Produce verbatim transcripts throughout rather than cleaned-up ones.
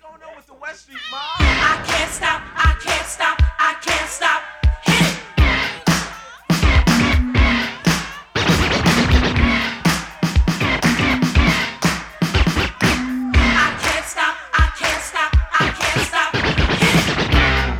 I can't stop, I can't stop, I can't stop. Hit it. I can't stop, I can't stop, I can't stop. Hit it.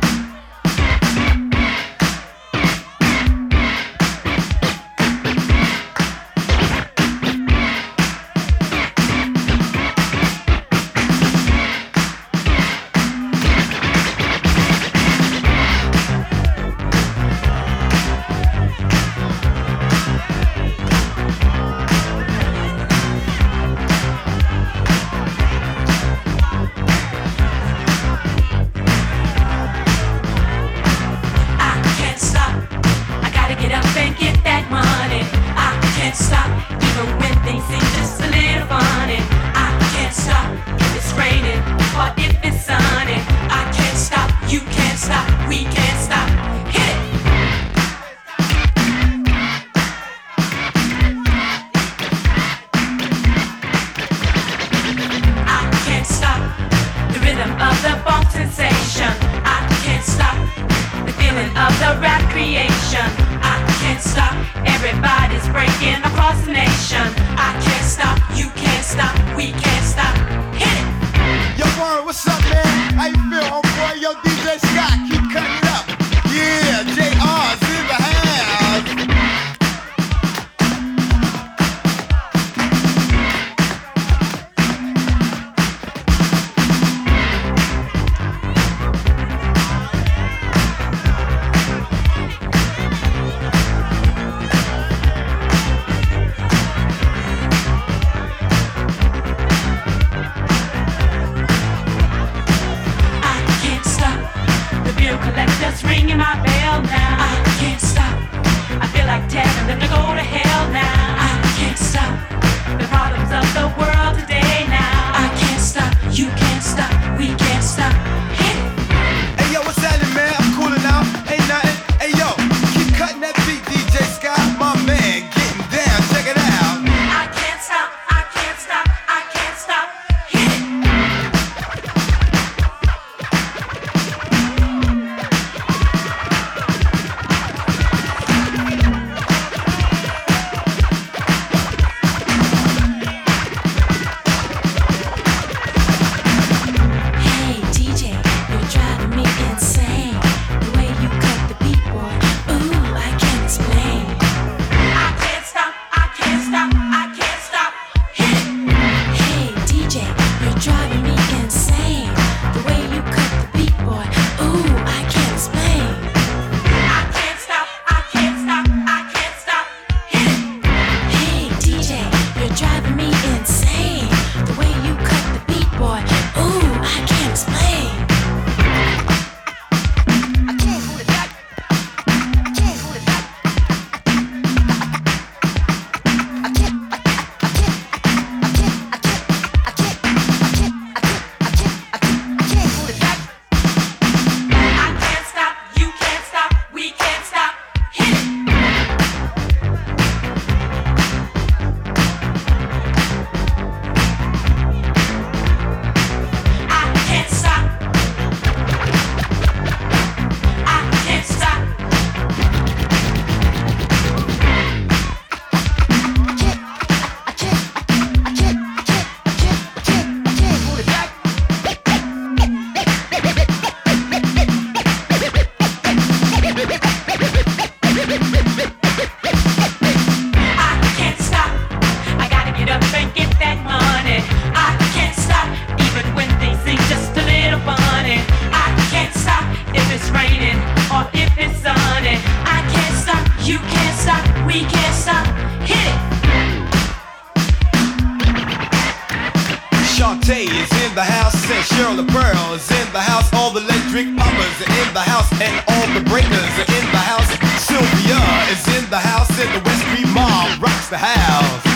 Shantae is in the house, and Shirley Pearl is in the house. All the electric mamas are in the house, and all the breakers are in the house. Sylvia is in the house, and the West Street Mom rocks the house.